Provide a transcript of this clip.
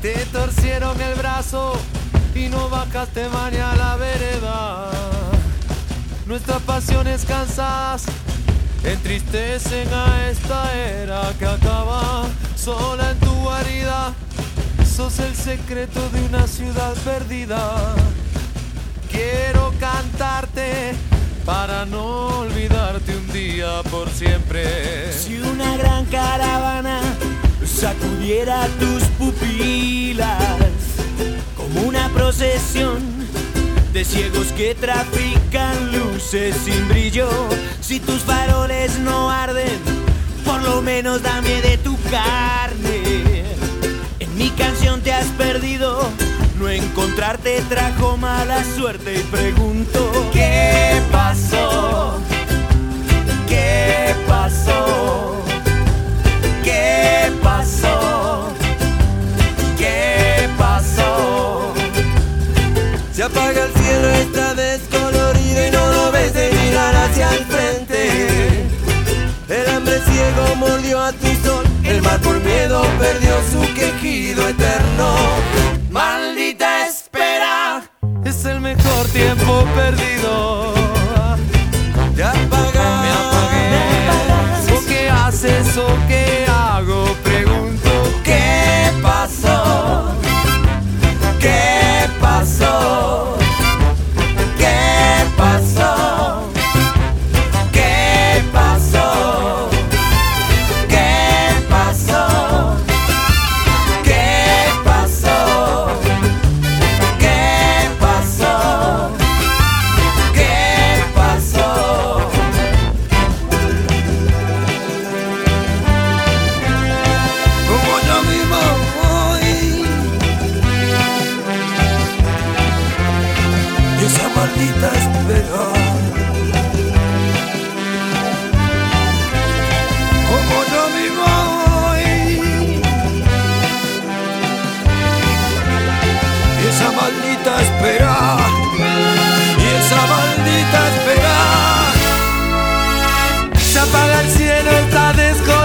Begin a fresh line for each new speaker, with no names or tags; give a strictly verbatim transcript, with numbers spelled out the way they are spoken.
Te torcieron el brazo y no bajaste mañana a la vereda. Nuestras pasiones cansadas entristecen a esta era que acaba sola en tu guarida. Sos el secreto de una ciudad perdida. Quiero cantarte para no olvidarte un día por siempre.
Si una gran caravana sacudiera tus pupilas como una procesión de ciegos que trafican luces sin brillo, si tus faroles no arden, por lo menos dame de tu carne. En mi canción te has perdido, no encontrarte trajo mala suerte y pregunto: ¿qué pasó? ¿Qué pasó? ¿Qué pasó? ¿Qué pasó?
Se apaga el cielo, está descolorido y no lo ves de mirar hacia el frente. El hambre ciego mordió a tu sol, el mar por miedo perdió su quejido eterno. Maldita espera,
es el mejor tiempo perdido.
te apagas.
Me apagué. ¿O qué haces o qué hago? Pregunto.
¿Qué pasó? ¿Qué pasó? ¿Qué pasó? ¿Qué pasó? ¿Qué pasó? ¿Qué pasó? ¿Qué pasó? ¿Qué pasó? Como yo mismo hoy. Y esa maldita espera. Como yo mismo hoy. Y esa maldita espera. Y esa maldita espera.
Se apaga el cielo, está desconocido.